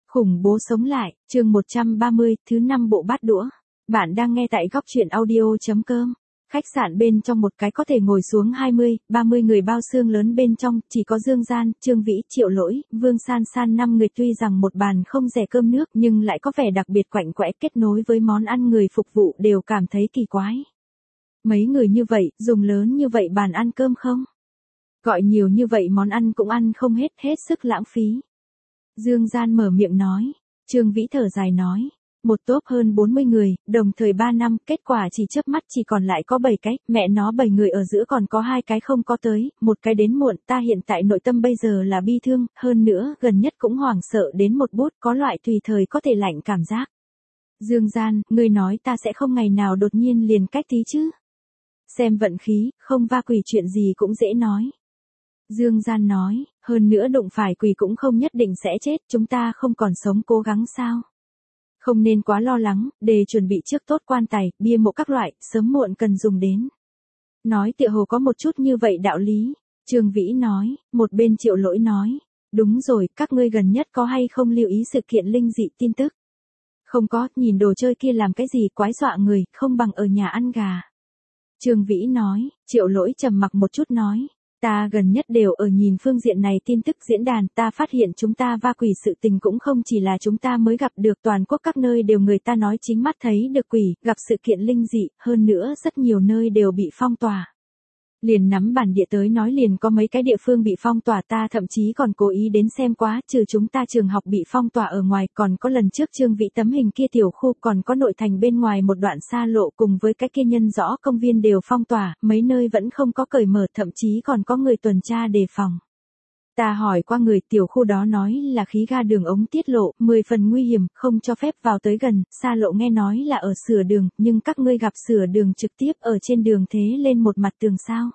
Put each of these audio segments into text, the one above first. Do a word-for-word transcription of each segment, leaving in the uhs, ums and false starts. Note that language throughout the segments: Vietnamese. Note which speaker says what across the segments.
Speaker 1: Khủng bố sống lại, chương một trăm ba mươi, thứ năm bộ bát đũa. Bạn đang nghe tại góc truyện audio chấm com. Khách sạn bên trong một cái có thể ngồi xuống hai mươi, ba mươi người bao xương lớn bên trong, chỉ có Dương Gian, Trương Vĩ, Triệu Lỗi, Vương San San năm người, tuy rằng một bàn không rẻ cơm nước nhưng lại có vẻ đặc biệt quạnh quẽ, kết nối với món ăn người phục vụ đều cảm thấy kỳ quái. Mấy người như vậy, dùng lớn như vậy bàn ăn cơm không? Gọi nhiều như vậy món ăn cũng ăn không hết, hết sức lãng phí. Dương Gian mở miệng nói, Trương Vĩ thở dài nói, một tốp hơn bốn mươi người, đồng thời ba năm, kết quả chỉ chớp mắt chỉ còn lại có bảy cái, mẹ nó bảy người ở giữa còn có hai cái không có tới, một cái đến muộn, ta hiện tại nội tâm bây giờ là bi thương, hơn nữa, gần nhất cũng hoảng sợ đến một bút, có loại tùy thời có thể lạnh cảm giác. Dương Gian, ngươi nói ta sẽ không ngày nào đột nhiên liền cách tí chứ? Xem vận khí, không va quỷ chuyện gì cũng dễ nói. Dương Gian nói, hơn nữa đụng phải quỷ cũng không nhất định sẽ chết, chúng ta không còn sống cố gắng sao? Không nên quá lo lắng, để chuẩn bị trước tốt quan tài, bia mộ các loại, sớm muộn cần dùng đến. Nói tựa hồ có một chút như vậy đạo lý. Trương Vĩ nói, một bên Triệu Lỗi nói, đúng rồi, các ngươi gần nhất có hay không lưu ý sự kiện linh dị tin tức? Không có, nhìn đồ chơi kia làm cái gì quái dọa người, không bằng ở nhà ăn gà. Trương Vĩ nói, Triệu Lỗi trầm mặc một chút nói. Ta gần nhất đều ở nhìn phương diện này tin tức diễn đàn, ta phát hiện chúng ta va quỷ sự tình cũng không chỉ là chúng ta mới gặp được, toàn quốc các nơi đều người ta nói chính mắt thấy được quỷ, gặp sự kiện linh dị, hơn nữa rất nhiều nơi đều bị phong tỏa. Liền nắm bản địa tới nói liền có mấy cái địa phương bị phong tỏa, ta thậm chí còn cố ý đến xem quá, trừ chúng ta trường học bị phong tỏa ở ngoài, còn có lần trước Trương Vĩ tấm hình kia tiểu khu, còn có nội thành bên ngoài một đoạn xa lộ cùng với cái kia nhân rõ công viên đều phong tỏa, mấy nơi vẫn không có cởi mở, thậm chí còn có người tuần tra đề phòng. Ta hỏi qua người, tiểu khu đó nói là khí ga đường ống tiết lộ, mười phần nguy hiểm, không cho phép vào tới gần, xa lộ nghe nói là ở sửa đường, nhưng các ngươi gặp sửa đường trực tiếp ở trên đường thế lên một mặt tường sao?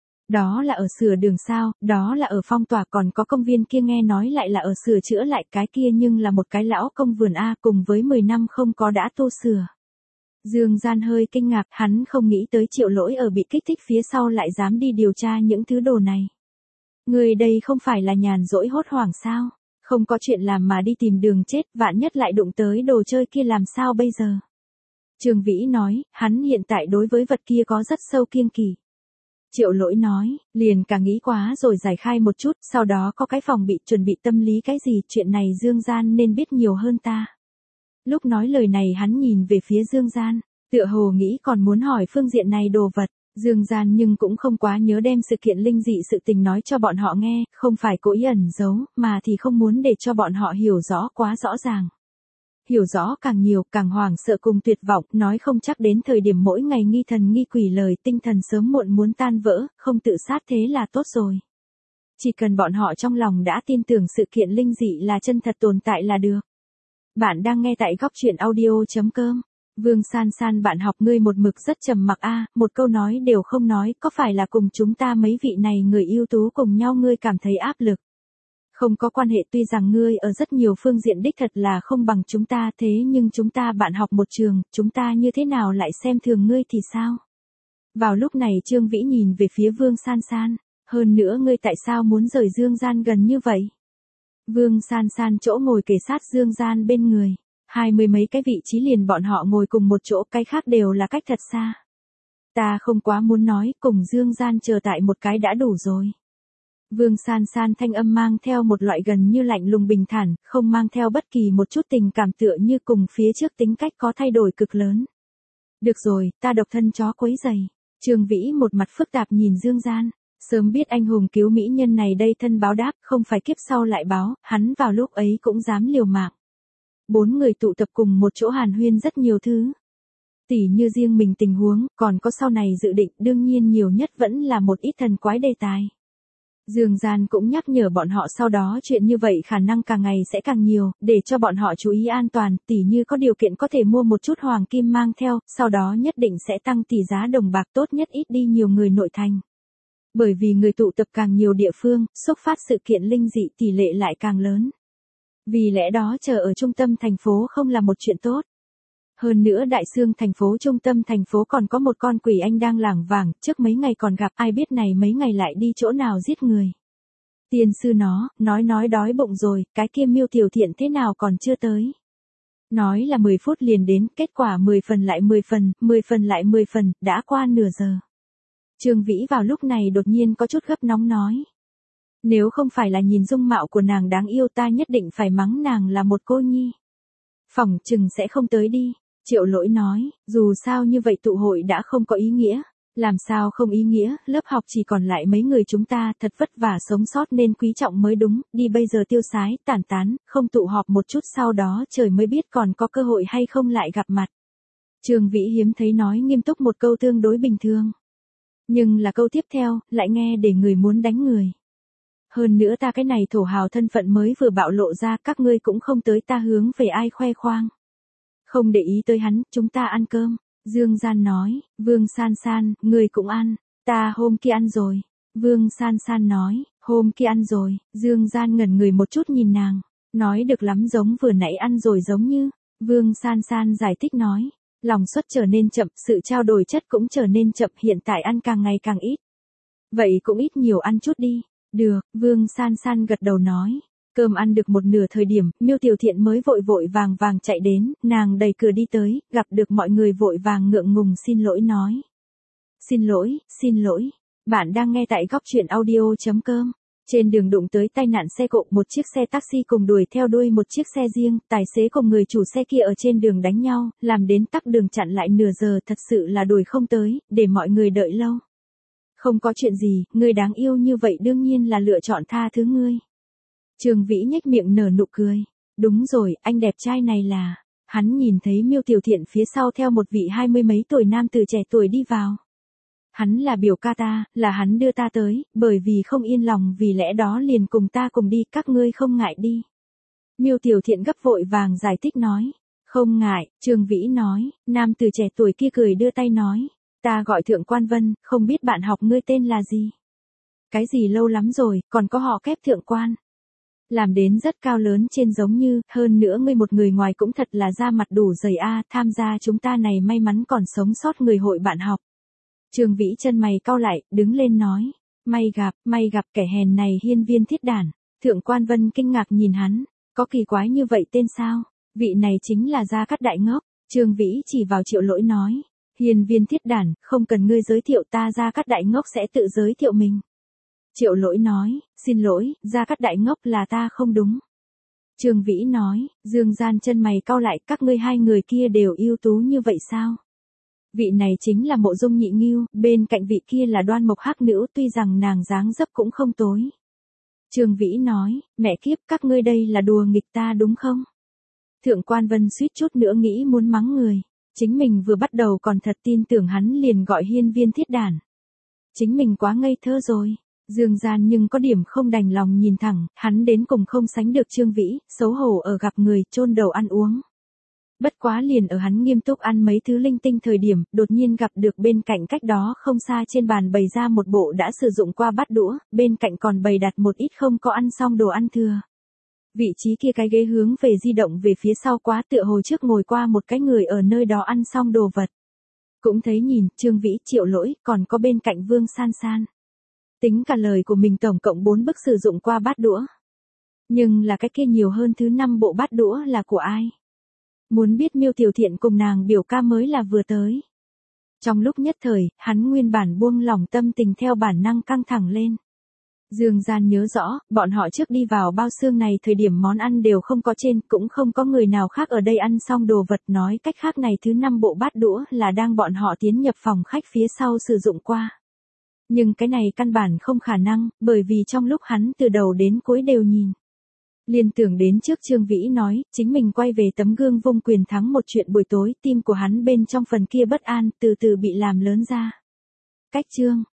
Speaker 1: Đó là ở sửa đường sao, đó là ở phong tỏa, còn có công viên kia nghe nói lại là ở sửa chữa lại, cái kia nhưng là một cái lão công vườn A, cùng với mười năm không có đã tu sửa. Dương Gian hơi kinh ngạc, hắn không nghĩ tới Triệu Lỗi ở bị kích thích phía sau lại dám đi điều tra những thứ đồ này. Người đây không phải là nhàn rỗi hốt hoảng sao, không có chuyện làm mà đi tìm đường chết, vạn nhất lại đụng tới đồ chơi kia làm sao bây giờ? Trương Vĩ nói, hắn hiện tại đối với vật kia có rất sâu kiêng kỵ. Triệu Lỗi nói, liền cả nghĩ quá rồi giải khai một chút, sau đó có cái phòng bị chuẩn bị tâm lý cái gì, chuyện này Dương Gian nên biết nhiều hơn ta. Lúc nói lời này hắn nhìn về phía Dương Gian, tựa hồ nghĩ còn muốn hỏi phương diện này đồ vật. Dương Gian nhưng cũng không quá nhớ đem sự kiện linh dị sự tình nói cho bọn họ nghe, không phải cố ý ẩn giấu, mà thì không muốn để cho bọn họ hiểu rõ quá rõ ràng. Hiểu rõ càng nhiều, càng hoảng sợ cùng tuyệt vọng, nói không chắc đến thời điểm mỗi ngày nghi thần nghi quỷ lời tinh thần sớm muộn muốn tan vỡ, không tự sát thế là tốt rồi. Chỉ cần bọn họ trong lòng đã tin tưởng sự kiện linh dị là chân thật tồn tại là được. Bạn đang nghe tại góc truyện audio chấm com. Vương San San, bạn học ngươi một mực rất trầm mặc a, một câu nói đều không nói, có phải là cùng chúng ta mấy vị này người ưu tú cùng nhau ngươi cảm thấy áp lực? Không có quan hệ, tuy rằng ngươi ở rất nhiều phương diện đích thật là không bằng chúng ta, thế nhưng chúng ta bạn học một trường, chúng ta như thế nào lại xem thường ngươi thì sao? Vào lúc này Trương Vĩ nhìn về phía Vương San San, hơn nữa ngươi tại sao muốn rời Dương Gian gần như vậy? Vương San San chỗ ngồi kề sát Dương Gian bên người, hai mươi mấy cái vị trí liền bọn họ ngồi cùng một chỗ, cái khác đều là cách thật xa. Ta không quá muốn nói, cùng Dương Gian chờ tại một cái đã đủ rồi. Vương San San thanh âm mang theo một loại gần như lạnh lùng bình thản, không mang theo bất kỳ một chút tình cảm, tựa như cùng phía trước tính cách có thay đổi cực lớn. Được rồi, ta độc thân chó quấy giày. Trương Vĩ một mặt phức tạp nhìn Dương Gian, sớm biết anh hùng cứu mỹ nhân này đây thân báo đáp, không phải kiếp sau lại báo, hắn vào lúc ấy cũng dám liều mạng. Bốn người tụ tập cùng một chỗ hàn huyên rất nhiều thứ. Tỉ như riêng mình tình huống, còn có sau này dự định, đương nhiên nhiều nhất vẫn là một ít thần quái đề tài. Dương Gian cũng nhắc nhở bọn họ sau đó chuyện như vậy khả năng càng ngày sẽ càng nhiều, để cho bọn họ chú ý an toàn, tỉ như có điều kiện có thể mua một chút hoàng kim mang theo, sau đó nhất định sẽ tăng tỷ giá đồng bạc, tốt nhất ít đi nhiều người nội thành. Bởi vì người tụ tập càng nhiều địa phương, xuất phát sự kiện linh dị tỷ lệ lại càng lớn. Vì lẽ đó chờ ở trung tâm thành phố không là một chuyện tốt. Hơn nữa Đại Xương thành phố trung tâm thành phố còn có một con quỷ anh đang lảng vảng, trước mấy ngày còn gặp, ai biết này mấy ngày lại đi chỗ nào giết người. Tiên sư nó, nói nói đói bụng rồi, cái kia Miêu Tiểu Thiện thế nào còn chưa tới. Nói là mười phút liền đến, kết quả mười phần lại mười phần, mười phần lại mười phần, đã qua nửa giờ. Trương Vĩ vào lúc này đột nhiên có chút gấp nóng nói. Nếu không phải là nhìn dung mạo của nàng đáng yêu ta nhất định phải mắng nàng là một cô nhi. Phỏng chừng sẽ không tới đi. Triệu Lỗi nói, dù sao như vậy tụ hội đã không có ý nghĩa. Làm sao không ý nghĩa, lớp học chỉ còn lại mấy người chúng ta thật vất vả sống sót nên quý trọng mới đúng, đi bây giờ tiêu sái, tản tán, không tụ họp một chút sau đó trời mới biết còn có cơ hội hay không lại gặp mặt. Trương Vĩ hiếm thấy nói nghiêm túc một câu tương đối bình thường. Nhưng là câu tiếp theo, lại nghe để người muốn đánh người. Hơn nữa ta cái này thổ hào thân phận mới vừa bạo lộ ra các ngươi cũng không tới ta hướng về ai khoe khoang. Không để ý tới hắn, chúng ta ăn cơm. Dương Gian nói, Vương San San, người cũng ăn, ta hôm kia ăn rồi. Vương San San nói, hôm kia ăn rồi, Dương Gian ngẩn người một chút nhìn nàng, nói được lắm giống vừa nãy ăn rồi giống như. Vương San San giải thích nói, lòng suất trở nên chậm, sự trao đổi chất cũng trở nên chậm, hiện tại ăn càng ngày càng ít. Vậy cũng ít nhiều ăn chút đi. Được, Vương San San gật đầu nói. Cơm ăn được một nửa thời điểm, Miêu Tiểu Thiện mới vội vội vàng vàng chạy đến, nàng đẩy cửa đi tới, gặp được mọi người vội vàng ngượng ngùng xin lỗi nói. Xin lỗi, xin lỗi, bạn đang nghe tại góc truyện audio.com. Trên đường đụng tới tai nạn xe cộ, một chiếc xe taxi cùng đuổi theo đuôi một chiếc xe riêng, tài xế cùng người chủ xe kia ở trên đường đánh nhau, làm đến tắc đường chặn lại nửa giờ, thật sự là đuổi không tới, để mọi người đợi lâu. Không có chuyện gì, người đáng yêu như vậy đương nhiên là lựa chọn tha thứ ngươi. Trương Vĩ nhếch miệng nở nụ cười. Đúng rồi, anh đẹp trai này là. Hắn nhìn thấy Miêu Tiểu Thiện phía sau theo một vị hai mươi mấy tuổi nam tử trẻ tuổi đi vào. Hắn là biểu ca ta, là hắn đưa ta tới, bởi vì không yên lòng vì lẽ đó liền cùng ta cùng đi, các ngươi không ngại đi. Miêu Tiểu Thiện gấp vội vàng giải thích nói. Không ngại, Trương Vĩ nói, nam tử trẻ tuổi kia cười đưa tay nói. Ta gọi Thượng Quan Vân, không biết bạn học ngươi tên là gì? Cái gì lâu lắm rồi, còn có họ kép Thượng Quan. Làm đến rất cao lớn trên giống như, hơn nữa ngươi một người ngoài cũng thật là da mặt đủ dày a, tham gia chúng ta này may mắn còn sống sót người hội bạn học. Trương Vĩ chân mày cau lại, đứng lên nói, may gặp, may gặp kẻ hèn này Hiên Viên Thiết Đản. Thượng Quan Vân kinh ngạc nhìn hắn, có kỳ quái như vậy tên sao? Vị này chính là Gia Cát Đại Ngốc. Trương Vĩ chỉ vào Triệu Lỗi nói, Hiên Viên Thiết Đản, không cần ngươi giới thiệu ta, Gia Cát Đại Ngốc sẽ tự giới thiệu mình. Triệu Lỗi nói, xin lỗi, Gia Cát Đại Ngốc là ta không đúng. Trương Vĩ nói, Dương Gian chân mày cau lại, các ngươi hai người kia đều ưu tú như vậy sao? Vị này chính là Mộ Dung Nhị Ngưu, bên cạnh vị kia là Đoan Mộc Hắc Nữ, tuy rằng nàng dáng dấp cũng không tối. Trương Vĩ nói, mẹ kiếp, các ngươi đây là đùa nghịch ta đúng không? Thượng Quan Vân suýt chút nữa nghĩ muốn mắng người. Chính mình vừa bắt đầu còn thật tin tưởng hắn liền gọi Hiên Viên Thiết Đản. Chính mình quá ngây thơ rồi. Dương Gian nhưng có điểm không đành lòng nhìn thẳng, hắn đến cùng không sánh được Trương Vĩ, xấu hổ ở gặp người, chôn đầu ăn uống. Bất quá liền ở hắn nghiêm túc ăn mấy thứ linh tinh thời điểm, đột nhiên gặp được bên cạnh cách đó không xa trên bàn bày ra một bộ đã sử dụng qua bát đũa, bên cạnh còn bày đặt một ít không có ăn xong đồ ăn thừa. Vị trí kia cái ghế hướng về di động về phía sau quá, tựa hồ trước ngồi qua một cái người ở nơi đó ăn xong đồ vật. Cũng thấy nhìn, Trương Vĩ, Triệu Lỗi, còn có bên cạnh Vương San San. Tính cả lời của mình tổng cộng bốn bức sử dụng qua bát đũa. Nhưng là cái kia nhiều hơn thứ năm bộ bát đũa là của ai? Muốn biết Miêu Tiểu Thiện cùng nàng biểu ca mới là vừa tới. Trong lúc nhất thời, hắn nguyên bản buông lỏng tâm tình theo bản năng căng thẳng lên. Dương Gian nhớ rõ, bọn họ trước đi vào bao xương này thời điểm món ăn đều không có trên, cũng không có người nào khác ở đây ăn xong đồ vật, nói cách khác này thứ năm bộ bát đũa là đang bọn họ tiến nhập phòng khách phía sau sử dụng qua. Nhưng cái này căn bản không khả năng, bởi vì trong lúc hắn từ đầu đến cuối đều nhìn. Liên tưởng đến trước Trương Vĩ nói, chính mình quay về tấm gương vung quyền thắng một chuyện buổi tối, tim của hắn bên trong phần kia bất an, từ từ bị làm lớn ra. Cách chương,